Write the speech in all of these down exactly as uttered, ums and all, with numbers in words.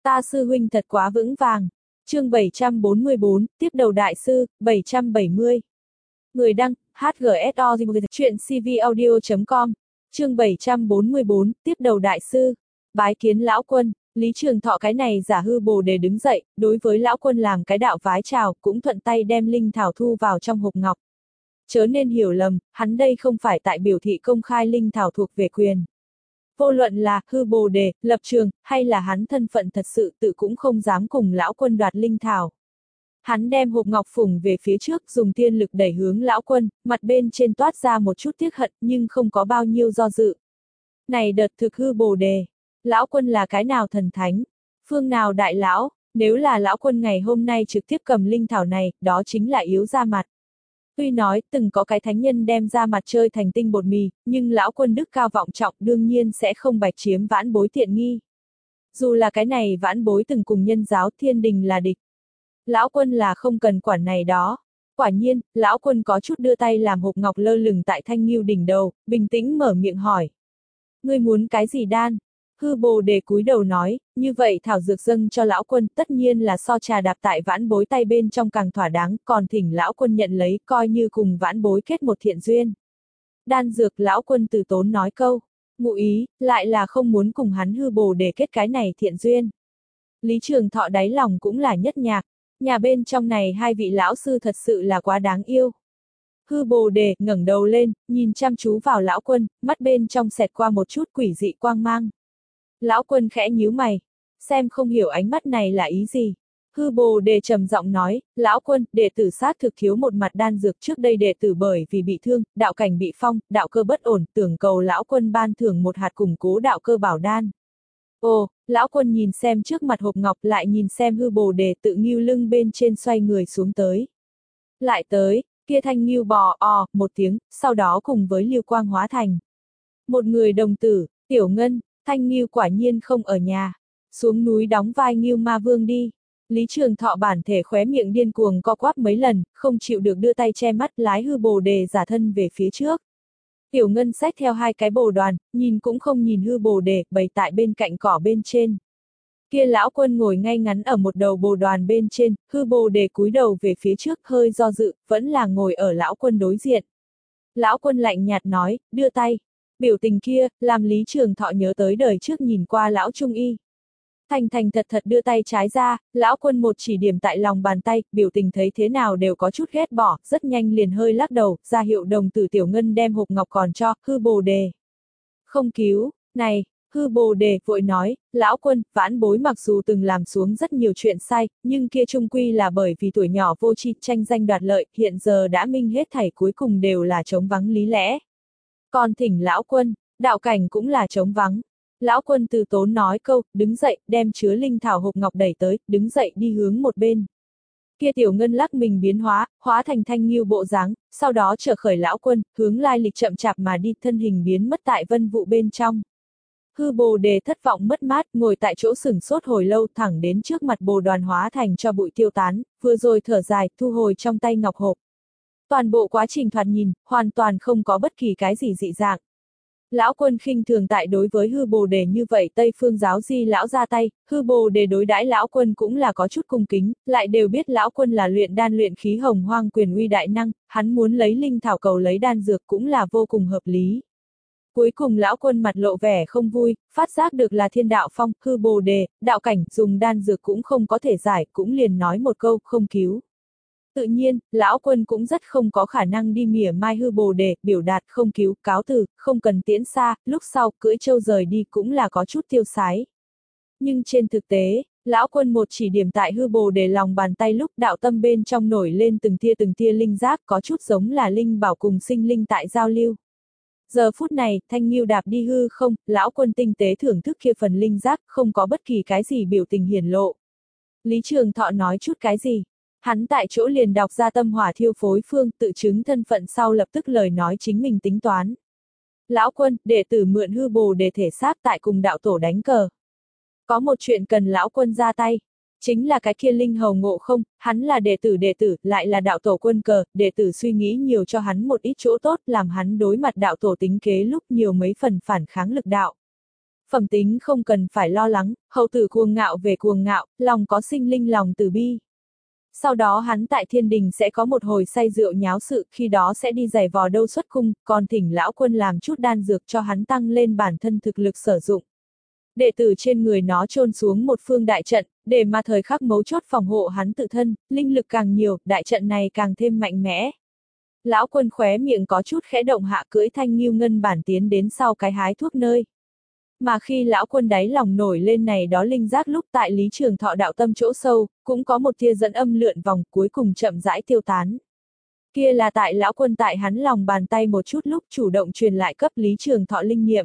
Ta sư huynh thật quá vững vàng. Chương bảy trăm bốn mươi bốn, tiếp đầu đại sư, bảy trăm bảy mươi. Người đăng, hát giê ét o chuyện cvaudio chấm com. Chương bảy trăm bốn mươi bốn, tiếp đầu đại sư. Bái kiến lão quân, Lý Trường Thọ cái này giả hư bồ đề đứng dậy, đối với lão quân làm cái đạo vái chào, cũng thuận tay đem linh thảo thu vào trong hộp ngọc. Chớ nên hiểu lầm, hắn đây không phải tại biểu thị công khai linh thảo thuộc về quyền. Vô luận là hư bồ đề, lập trường, hay là hắn thân phận thật sự tự cũng không dám cùng lão quân đoạt linh thảo. Hắn đem hộp ngọc phủng về phía trước, dùng tiên lực đẩy hướng lão quân, mặt bên trên toát ra một chút tiếc hận nhưng không có bao nhiêu do dự. Này đợt thực hư bồ đề, lão quân là cái nào thần thánh, phương nào đại lão, nếu là lão quân ngày hôm nay trực tiếp cầm linh thảo này, đó chính là yếu ra mặt. Tuy nói từng có cái thánh nhân đem ra mặt chơi thành tinh bột mì, nhưng lão quân đức cao vọng trọng đương nhiên sẽ không bạch chiếm vãn bối tiện nghi. Dù là cái này vãn bối từng cùng nhân giáo thiên đình là địch. Lão quân là không cần quản này đó. Quả nhiên, lão quân có chút đưa tay làm hộp ngọc lơ lửng tại thanh nghiêu đỉnh đầu, bình tĩnh mở miệng hỏi. Ngươi muốn cái gì đan? Hư bồ đề cúi đầu nói, như vậy thảo dược dâng cho lão quân tất nhiên là so trà đạp tại vãn bối tay bên trong càng thỏa đáng, còn thỉnh lão quân nhận lấy coi như cùng vãn bối kết một thiện duyên. Đan dược lão quân từ tốn nói câu, ngụ ý, lại là không muốn cùng hắn hư bồ đề kết cái này thiện duyên. Lý Trường Thọ đáy lòng cũng là nhất nhạc, nhà bên trong này hai vị lão sư thật sự là quá đáng yêu. Hư bồ đề ngẩng đầu lên, nhìn chăm chú vào lão quân, mắt bên trong xẹt qua một chút quỷ dị quang mang. Lão quân khẽ nhíu mày, xem không hiểu ánh mắt này là ý gì. Hư bồ đề trầm giọng nói, lão quân, đệ tử xác thực thiếu một mặt đan dược, trước đây đệ tử bởi vì bị thương, đạo cảnh bị phong, đạo cơ bất ổn, tưởng cầu lão quân ban thưởng một hạt củng cố đạo cơ bảo đan. Ồ, lão quân nhìn xem trước mặt hộp ngọc, lại nhìn xem hư bồ đề tự nghiêu lưng bên trên xoay người xuống tới. Lại tới, kia thanh nghiêu bò o một tiếng, sau đó cùng với liêu quang hóa thành một người đồng tử, tiểu ngân. Thanh nghiêu quả nhiên không ở nhà, xuống núi đóng vai nghiêu ma vương đi. Lý Trường Thọ bản thể khóe miệng điên cuồng co quắp mấy lần, không chịu được đưa tay che mắt lái hư bồ đề giả thân về phía trước. Tiểu ngân xách theo hai cái bồ đoàn, nhìn cũng không nhìn hư bồ đề, bày tại bên cạnh cỏ bên trên. Kia lão quân ngồi ngay ngắn ở một đầu bồ đoàn bên trên, hư bồ đề cúi đầu về phía trước hơi do dự, vẫn là ngồi ở lão quân đối diện. Lão quân lạnh nhạt nói, đưa tay. Biểu tình kia, làm Lý Trường Thọ nhớ tới đời trước nhìn qua lão trung y. Thành thành thật thật đưa tay trái ra, lão quân một chỉ điểm tại lòng bàn tay, biểu tình thấy thế nào đều có chút ghét bỏ, rất nhanh liền hơi lắc đầu, ra hiệu đồng tử tiểu ngân đem hộp ngọc còn cho, hư bồ đề. Không cứu, này, hư bồ đề vội nói, lão quân, vãn bối mặc dù từng làm xuống rất nhiều chuyện sai, nhưng kia trung quy là bởi vì tuổi nhỏ vô tri tranh danh đoạt lợi, hiện giờ đã minh hết thảy cuối cùng đều là trống vắng lý lẽ. Còn thỉnh lão quân, đạo cảnh cũng là trống vắng. Lão quân từ tốn nói câu, đứng dậy, đem chứa linh thảo hộp ngọc đẩy tới, đứng dậy đi hướng một bên. Kia tiểu ngân lắc mình biến hóa, hóa thành thanh nghiêu bộ dáng, sau đó trở khởi lão quân, hướng lai lịch chậm chạp mà đi, thân hình biến mất tại vân vụ bên trong. Hư bồ đề thất vọng mất mát, ngồi tại chỗ sửng sốt hồi lâu, thẳng đến trước mặt bồ đoàn hóa thành cho bụi tiêu tán, vừa rồi thở dài, thu hồi trong tay ngọc hộp. Toàn bộ quá trình thoạt nhìn, hoàn toàn không có bất kỳ cái gì dị dạng. Lão quân khinh thường tại đối với hư bồ đề như vậy Tây Phương giáo di lão ra tay, hư bồ đề đối đãi lão quân cũng là có chút cung kính, lại đều biết lão quân là luyện đan luyện khí hồng hoang quyền uy đại năng, hắn muốn lấy linh thảo cầu lấy đan dược cũng là vô cùng hợp lý. Cuối cùng lão quân mặt lộ vẻ không vui, phát giác được là thiên đạo phong, hư bồ đề, đạo cảnh, dùng đan dược cũng không có thể giải, cũng liền nói một câu, không cứu. Tự nhiên, lão quân cũng rất không có khả năng đi mỉa mai hư bồ đề, biểu đạt không cứu, cáo từ, không cần tiễn xa, lúc sau, cưỡi trâu rời đi cũng là có chút tiêu sái. Nhưng trên thực tế, lão quân một chỉ điểm tại hư bồ đề lòng bàn tay lúc đạo tâm bên trong nổi lên từng tia từng tia linh giác, có chút giống là linh bảo cùng sinh linh tại giao lưu. Giờ phút này, thanh nghiêu đạp đi hư không, lão quân tinh tế thưởng thức kia phần linh giác, không có bất kỳ cái gì biểu tình hiển lộ. Lý Trường Thọ nói chút cái gì? Hắn tại chỗ liền đọc ra tâm hỏa thiêu phối phương, tự chứng thân phận sau lập tức lời nói chính mình tính toán. Lão quân, đệ tử mượn hư bồ đề thể xác tại cùng đạo tổ đánh cờ. Có một chuyện cần lão quân ra tay. Chính là cái kia linh hầu ngộ không, hắn là đệ tử đệ tử, lại là đạo tổ quân cờ, đệ tử suy nghĩ nhiều cho hắn một ít chỗ tốt, làm hắn đối mặt đạo tổ tính kế lúc nhiều mấy phần phản kháng lực đạo. Phẩm tính không cần phải lo lắng, hậu tử cuồng ngạo về cuồng ngạo, lòng có sinh linh lòng từ bi. Sau đó hắn tại thiên đình sẽ có một hồi say rượu nháo sự, khi đó sẽ đi giày vò đâu xuất cung, còn thỉnh lão quân làm chút đan dược cho hắn tăng lên bản thân thực lực sử dụng. Đệ tử trên người nó chôn xuống một phương đại trận, để mà thời khắc mấu chốt phòng hộ hắn tự thân, linh lực càng nhiều, đại trận này càng thêm mạnh mẽ. Lão quân khóe miệng có chút khẽ động hạ cưỡi thanh nghiêu ngân bản tiến đến sau cái hái thuốc nơi. Mà khi lão quân đáy lòng nổi lên này đó linh giác lúc tại Lý Trường Thọ đạo tâm chỗ sâu, cũng có một tia dẫn âm lượn vòng cuối cùng chậm rãi tiêu tán. Kia là tại lão quân tại hắn lòng bàn tay một chút lúc chủ động truyền lại cấp Lý Trường Thọ linh niệm.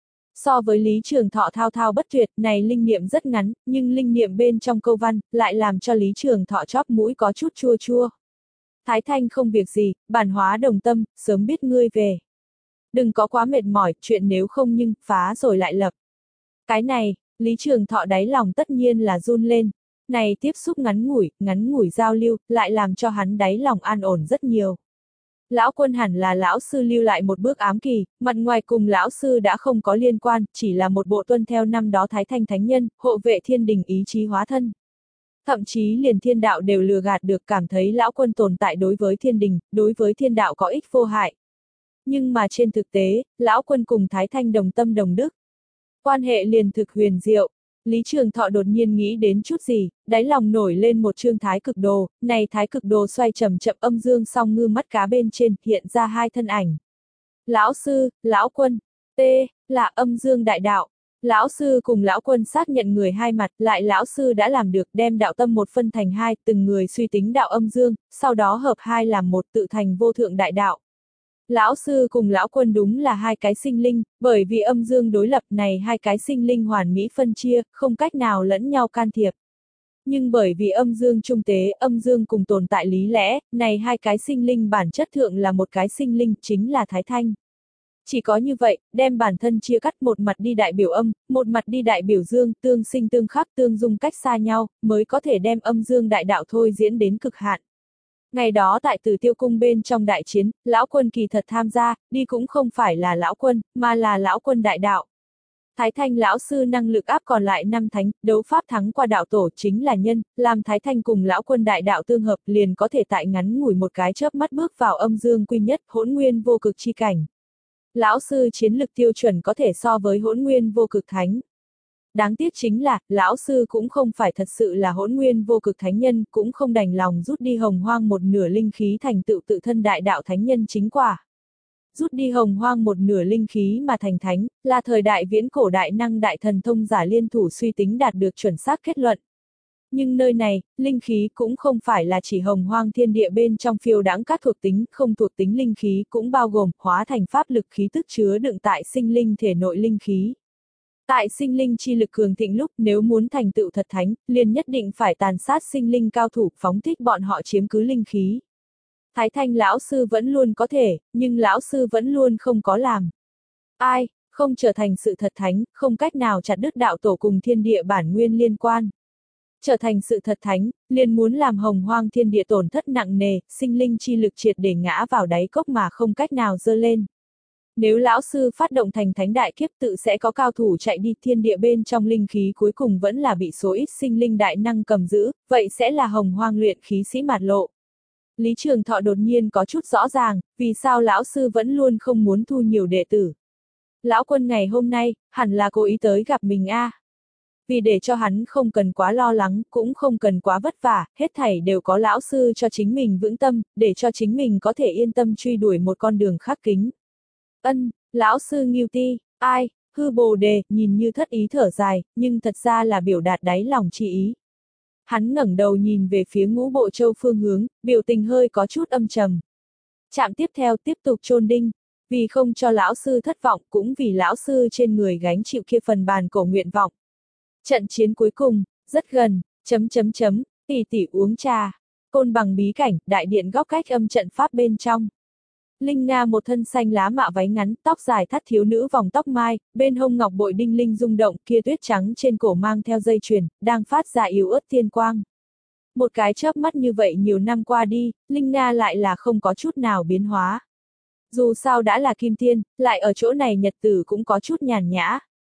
So với Lý Trường Thọ thao thao bất tuyệt, này linh niệm rất ngắn, nhưng linh niệm bên trong câu văn, lại làm cho Lý Trường Thọ chóp mũi có chút chua chua. Thái Thanh không việc gì, bản hóa đồng tâm, sớm biết ngươi về. Đừng có quá mệt mỏi, chuyện nếu không nhưng, phá rồi lại lập. Cái này, Lý Trường Thọ đáy lòng tất nhiên là run lên. Này tiếp xúc ngắn ngủi, ngắn ngủi giao lưu, lại làm cho hắn đáy lòng an ổn rất nhiều. Lão quân hẳn là lão sư lưu lại một bước ám kỳ, mặt ngoài cùng lão sư đã không có liên quan, chỉ là một bộ tuân theo năm đó Thái Thanh Thánh Nhân, hộ vệ thiên đình ý chí hóa thân. Thậm chí liền thiên đạo đều lừa gạt được cảm thấy lão quân tồn tại đối với thiên đình, đối với thiên đạo có ích vô hại. Nhưng mà trên thực tế, lão quân cùng Thái Thanh đồng tâm đồng đức. Quan hệ liền thực huyền diệu. Lý Trường Thọ đột nhiên nghĩ đến chút gì, đáy lòng nổi lên một chương thái cực đồ, này thái cực đồ xoay chậm chậm âm dương song ngư mắt cá bên trên, hiện ra hai thân ảnh. Lão sư, lão quân, T, là âm dương đại đạo. Lão sư cùng lão quân xác nhận người hai mặt, lại lão sư đã làm được đem đạo tâm một phân thành hai, từng người suy tính đạo âm dương, sau đó hợp hai làm một tự thành vô thượng đại đạo. Lão sư cùng lão quân đúng là hai cái sinh linh, bởi vì âm dương đối lập này hai cái sinh linh hoàn mỹ phân chia, không cách nào lẫn nhau can thiệp. Nhưng bởi vì âm dương trung tế, âm dương cùng tồn tại lý lẽ, này hai cái sinh linh bản chất thượng là một cái sinh linh, chính là Thái Thanh. Chỉ có như vậy, đem bản thân chia cắt một mặt đi đại biểu âm, một mặt đi đại biểu dương, tương sinh tương khắc tương dung cách xa nhau, mới có thể đem âm dương đại đạo thôi diễn đến cực hạn. Ngày đó tại Tử Tiêu Cung bên trong đại chiến, lão quân kỳ thật tham gia, đi cũng không phải là lão quân, mà là lão quân đại đạo. Thái Thanh lão sư năng lực áp còn lại năm thánh, đấu pháp thắng qua đạo tổ chính là nhân, làm Thái Thanh cùng lão quân đại đạo tương hợp liền có thể tại ngắn ngủi một cái chớp mắt bước vào âm dương quy nhất, hỗn nguyên vô cực chi cảnh. Lão sư chiến lực tiêu chuẩn có thể so với hỗn nguyên vô cực thánh. Đáng tiếc chính là, lão sư cũng không phải thật sự là hỗn nguyên vô cực thánh nhân, cũng không đành lòng rút đi hồng hoang một nửa linh khí thành tựu tự thân đại đạo thánh nhân chính quả. Rút đi hồng hoang một nửa linh khí mà thành thánh, là thời đại viễn cổ đại năng đại thần thông giả liên thủ suy tính đạt được chuẩn xác kết luận. Nhưng nơi này, linh khí cũng không phải là chỉ hồng hoang thiên địa bên trong phiêu đãng các thuộc tính, không thuộc tính linh khí cũng bao gồm hóa thành pháp lực khí tức chứa đựng tại sinh linh thể nội linh khí. Tại sinh linh chi lực cường thịnh lúc nếu muốn thành tựu thật thánh, liền nhất định phải tàn sát sinh linh cao thủ, phóng thích bọn họ chiếm cứ linh khí. Thái Thanh lão sư vẫn luôn có thể, nhưng lão sư vẫn luôn không có làm. Ai, không trở thành sự thật thánh, không cách nào chặt đứt đạo tổ cùng thiên địa bản nguyên liên quan. Trở thành sự thật thánh, liền muốn làm hồng hoang thiên địa tổn thất nặng nề, sinh linh chi lực triệt để ngã vào đáy cốc mà không cách nào dơ lên. Nếu lão sư phát động thành thánh đại kiếp tự sẽ có cao thủ chạy đi, thiên địa bên trong linh khí cuối cùng vẫn là bị số ít sinh linh đại năng cầm giữ, vậy sẽ là hồng hoang luyện khí sĩ mạt lộ. Lý Trường Thọ đột nhiên có chút rõ ràng, vì sao lão sư vẫn luôn không muốn thu nhiều đệ tử. Lão quân ngày hôm nay, hẳn là cố ý tới gặp mình a. À. Vì để cho hắn không cần quá lo lắng, cũng không cần quá vất vả, hết thảy đều có lão sư cho chính mình vững tâm, để cho chính mình có thể yên tâm truy đuổi một con đường khắc kính. Ân, lão sư Ngưu Ti, ai, hư bồ đề, nhìn như thất ý thở dài, nhưng thật ra là biểu đạt đáy lòng chi ý. Hắn ngẩng đầu nhìn về phía Ngũ Bộ Châu phương hướng, biểu tình hơi có chút âm trầm. Trạm tiếp theo tiếp tục chôn đinh, vì không cho lão sư thất vọng cũng vì lão sư trên người gánh chịu kia phần bàn cổ nguyện vọng. Trận chiến cuối cùng, rất gần, chấm chấm chấm, tỷ tỷ uống trà, Côn Bằng bí cảnh, đại điện góc cách âm trận pháp bên trong. Linh Nga một thân xanh lá mạ váy ngắn, tóc dài thắt thiếu nữ vòng tóc mai, bên hông ngọc bội đinh linh rung động, kia tuyết trắng trên cổ mang theo dây chuyền, đang phát ra yếu ớt tiên quang. Một cái chớp mắt như vậy nhiều năm qua đi, Linh Nga lại là không có chút nào biến hóa. Dù sao đã là kim tiên, lại ở chỗ này nhật tử cũng có chút nhàn nhã.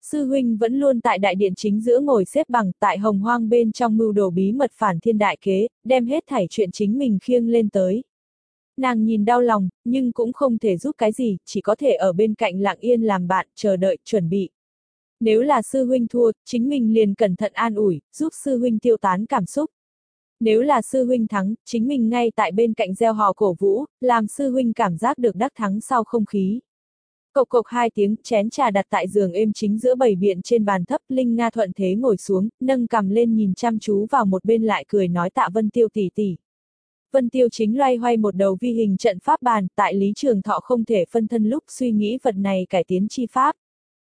Sư huynh vẫn luôn tại đại điện chính giữa ngồi xếp bằng, tại hồng hoang bên trong mưu đồ bí mật phản thiên đại kế, đem hết thảy chuyện chính mình khiêng lên tới. Nàng nhìn đau lòng, nhưng cũng không thể giúp cái gì, chỉ có thể ở bên cạnh lặng yên làm bạn, chờ đợi, chuẩn bị. Nếu là sư huynh thua, chính mình liền cẩn thận an ủi, giúp sư huynh tiêu tán cảm xúc. Nếu là sư huynh thắng, chính mình ngay tại bên cạnh gieo hò cổ vũ, làm sư huynh cảm giác được đắc thắng sau không khí. Cộc cộc hai tiếng, chén trà đặt tại giường êm chính giữa bầy biện trên bàn thấp, Linh Nga thuận thế ngồi xuống, nâng cằm lên nhìn chăm chú vào một bên lại cười nói Tạ Vân Tiêu tỷ tỷ. Vân Tiêu chính loay hoay một đầu vi hình trận pháp bàn, tại Lý Trường Thọ không thể phân thân lúc suy nghĩ vật này cải tiến chi pháp.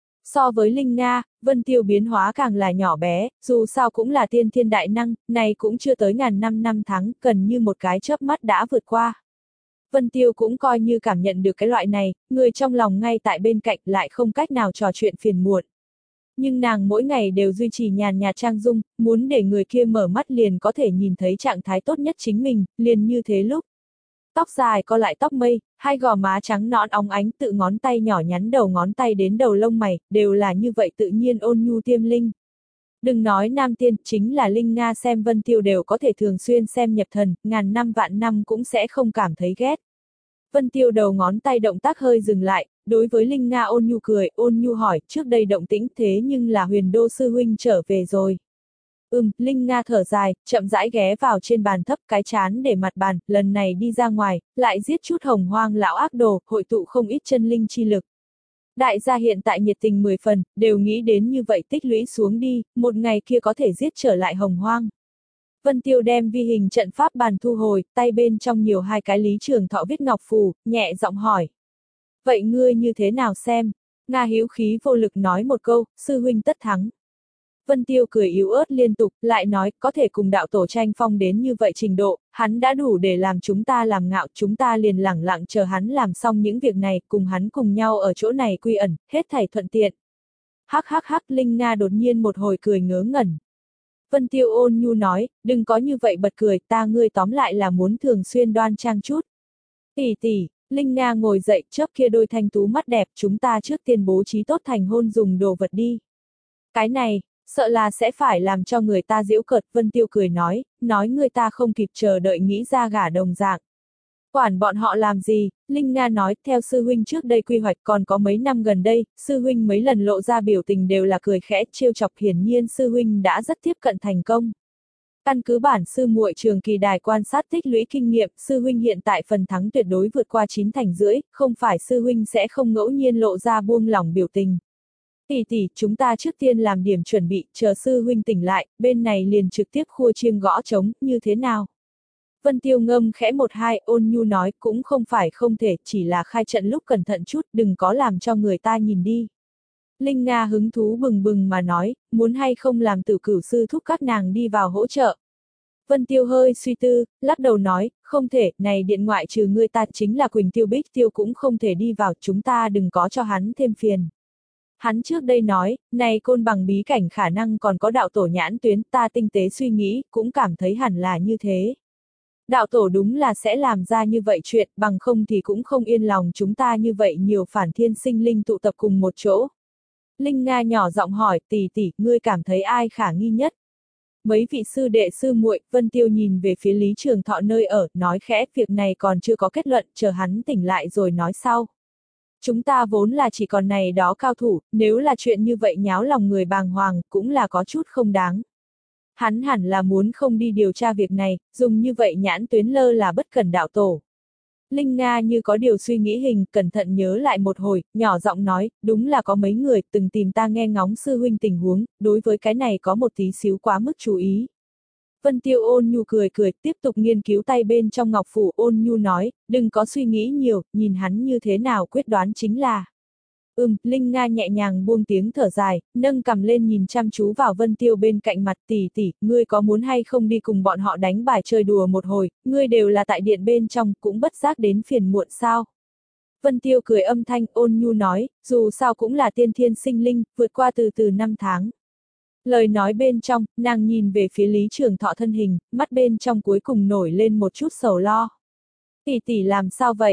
So với Linh Nga, Vân Tiêu biến hóa càng là nhỏ bé, dù sao cũng là tiên thiên đại năng, này cũng chưa tới ngàn năm năm tháng, cần như một cái chớp mắt đã vượt qua. Vân Tiêu cũng coi như cảm nhận được cái loại này, người trong lòng ngay tại bên cạnh lại không cách nào trò chuyện phiền muộn. Nhưng nàng mỗi ngày đều duy trì nhàn nhạt trang dung, muốn để người kia mở mắt liền có thể nhìn thấy trạng thái tốt nhất chính mình, liền như thế lúc. Tóc dài co lại tóc mây, hai gò má trắng nõn óng ánh tự ngón tay nhỏ nhắn đầu ngón tay đến đầu lông mày, đều là như vậy tự nhiên ôn nhu tiêm linh. Đừng nói nam tiên, chính là Linh Nga xem Vân Tiêu đều có thể thường xuyên xem nhập thần, ngàn năm vạn năm cũng sẽ không cảm thấy ghét. Vân Tiêu đầu ngón tay động tác hơi dừng lại, đối với Linh Nga ôn nhu cười, ôn nhu hỏi, trước đây động tĩnh thế nhưng là Huyền Đô sư huynh trở về rồi. Ừm, Linh Nga thở dài, chậm rãi ghé vào trên bàn thấp cái chán để mặt bàn, lần này đi ra ngoài, lại giết chút hồng hoang lão ác đồ, hội tụ không ít chân linh chi lực. Đại gia hiện tại nhiệt tình mười phần, đều nghĩ đến như vậy tích lũy xuống đi, một ngày kia có thể giết trở lại hồng hoang. Vân Tiêu đem vi hình trận pháp bàn thu hồi, tay bên trong nhiều hai cái Lý Trường Thọ viết ngọc phù, nhẹ giọng hỏi. Vậy ngươi như thế nào xem? Nga hữu khí vô lực nói một câu, sư huynh tất thắng. Vân Tiêu cười yếu ớt liên tục, lại nói, có thể cùng đạo tổ tranh phong đến như vậy trình độ, hắn đã đủ để làm chúng ta làm ngạo, chúng ta liền lẳng lặng chờ hắn làm xong những việc này, cùng hắn cùng nhau ở chỗ này quy ẩn, hết thảy thuận tiện. Hắc hắc hắc, Linh Nga đột nhiên một hồi cười ngớ ngẩn. Vân Tiêu ôn nhu nói, đừng có như vậy bật cười, ta ngươi tóm lại là muốn thường xuyên đoan trang chút. Tỷ tỷ, Linh Nga ngồi dậy, chớp kia đôi thanh tú mắt đẹp, chúng ta trước tiên bố trí tốt thành hôn dùng đồ vật đi. Cái này, sợ là sẽ phải làm cho người ta giễu cợt, Vân Tiêu cười nói, nói người ta không kịp chờ đợi nghĩ ra gả đồng dạng. Quản bọn họ làm gì, Linh Nga nói, theo sư huynh trước đây quy hoạch còn có mấy năm gần đây, sư huynh mấy lần lộ ra biểu tình đều là cười khẽ, trêu chọc, hiển nhiên sư huynh đã rất tiếp cận thành công. Căn cứ bản sư muội trường kỳ đài quan sát tích lũy kinh nghiệm, sư huynh hiện tại phần thắng tuyệt đối vượt qua chín thành rưỡi, không phải sư huynh sẽ không ngẫu nhiên lộ ra buông lỏng biểu tình. Tỷ tỷ, chúng ta trước tiên làm điểm chuẩn bị, chờ sư huynh tỉnh lại, bên này liền trực tiếp khua chiêng gõ trống, như thế nào? Vân Tiêu ngâm khẽ một hai, ôn nhu nói, cũng không phải không thể, chỉ là khai trận lúc cẩn thận chút, đừng có làm cho người ta nhìn đi. Linh Nga hứng thú bừng bừng mà nói, muốn hay không làm tử cửu sư thúc các nàng đi vào hỗ trợ. Vân Tiêu hơi suy tư, lắc đầu nói, không thể, này điện ngoại trừ ngươi ta chính là Quỳnh Tiêu Bích Tiêu cũng không thể đi vào, chúng ta đừng có cho hắn thêm phiền. Hắn trước đây nói, này côn bằng bí cảnh khả năng còn có đạo tổ nhãn tuyến, ta tinh tế suy nghĩ, cũng cảm thấy hẳn là như thế. Đạo tổ đúng là sẽ làm ra như vậy chuyện, bằng không thì cũng không yên lòng chúng ta như vậy nhiều phản thiên sinh linh tụ tập cùng một chỗ. Linh Nga nhỏ giọng hỏi, tỷ tỷ, ngươi cảm thấy ai khả nghi nhất? Mấy vị sư đệ sư muội, Vân Tiêu nhìn về phía Lý Trường Thọ nơi ở, nói khẽ, việc này còn chưa có kết luận, chờ hắn tỉnh lại rồi nói sau. Chúng ta vốn là chỉ còn này đó cao thủ, nếu là chuyện như vậy nháo lòng người bàng hoàng, cũng là có chút không đáng. Hắn hẳn là muốn không đi điều tra việc này, dùng như vậy nhãn tuyến lơ là bất cẩn đạo tổ. Linh Nga như có điều suy nghĩ hình, cẩn thận nhớ lại một hồi, nhỏ giọng nói, đúng là có mấy người từng tìm ta nghe ngóng sư huynh tình huống, đối với cái này có một tí xíu quá mức chú ý. Vân Tiêu ôn nhu cười cười, tiếp tục nghiên cứu tay bên trong ngọc phủ, ôn nhu nói, đừng có suy nghĩ nhiều, nhìn hắn như thế nào quyết đoán chính là. Ừm, Linh Nga nhẹ nhàng buông tiếng thở dài, nâng cằm lên nhìn chăm chú vào Vân Tiêu bên cạnh mặt, tỷ tỷ, ngươi có muốn hay không đi cùng bọn họ đánh bài chơi đùa một hồi, ngươi đều là tại điện bên trong, cũng bất giác đến phiền muộn sao. Vân Tiêu cười âm thanh, ôn nhu nói, dù sao cũng là tiên thiên sinh linh, vượt qua từ từ năm tháng. Lời nói bên trong, nàng nhìn về phía Lý Trường Thọ thân hình, mắt bên trong cuối cùng nổi lên một chút sầu lo. Tỷ tỷ làm sao vậy?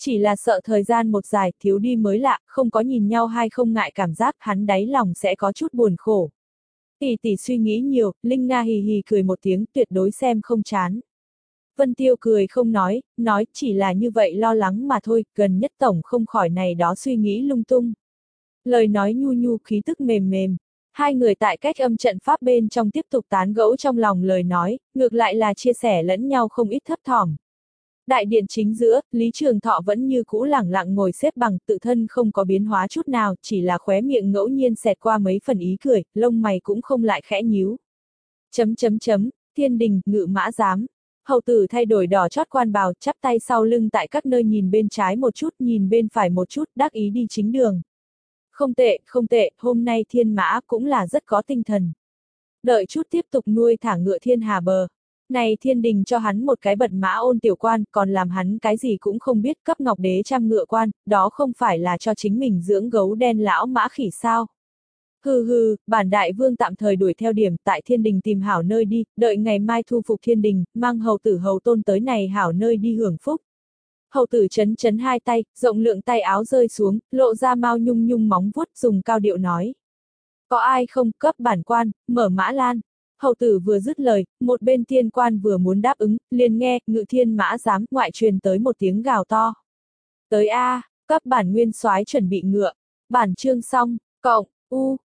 Chỉ là sợ thời gian một dài, thiếu đi mới lạ, không có nhìn nhau hay không ngại cảm giác hắn đáy lòng sẽ có chút buồn khổ. Tỷ tỷ suy nghĩ nhiều, Linh Nga hì hì cười một tiếng, tuyệt đối xem không chán. Vân Tiêu cười không nói, nói chỉ là như vậy lo lắng mà thôi, gần nhất tổng không khỏi này đó suy nghĩ lung tung. Lời nói nhu nhu khí tức mềm mềm. Hai người tại cách âm trận pháp bên trong tiếp tục tán gẫu trong lòng lời nói, ngược lại là chia sẻ lẫn nhau không ít thấp thỏm. Đại điện chính giữa, Lý Trường Thọ vẫn như cũ lẳng lặng ngồi xếp bằng, tự thân không có biến hóa chút nào, chỉ là khóe miệng ngẫu nhiên xẹt qua mấy phần ý cười, lông mày cũng không lại khẽ nhíu. Chấm chấm chấm, thiên đình, ngự mã giám. Hầu tử thay đổi đỏ chót quan bào, chắp tay sau lưng tại các nơi nhìn bên trái một chút, nhìn bên phải một chút, đắc ý đi chính đường. Không tệ, không tệ, hôm nay thiên mã cũng là rất có tinh thần. Đợi chút tiếp tục nuôi thả ngựa thiên hà bờ. Này thiên đình cho hắn một cái bật mã ôn tiểu quan, còn làm hắn cái gì cũng không biết, cấp ngọc đế trăm ngựa quan, đó không phải là cho chính mình dưỡng gấu đen lão mã khỉ sao. Hừ hừ, bản đại vương tạm thời đuổi theo điểm, tại thiên đình tìm hảo nơi đi, đợi ngày mai thu phục thiên đình, mang hầu tử hầu tôn tới này hảo nơi đi hưởng phúc. Hầu tử chấn chấn hai tay, rộng lượng tay áo rơi xuống, lộ ra mau nhung nhung móng vuốt, dùng cao điệu nói. Có ai không, cấp bản quan, mở mã lan. Hầu tử vừa dứt lời, một bên thiên quan vừa muốn đáp ứng, liền nghe, ngự thiên mã giám, ngoại truyền tới một tiếng gào to. Tới A, cấp bản nguyên soái chuẩn bị ngựa. Bản chương xong, cộng, U,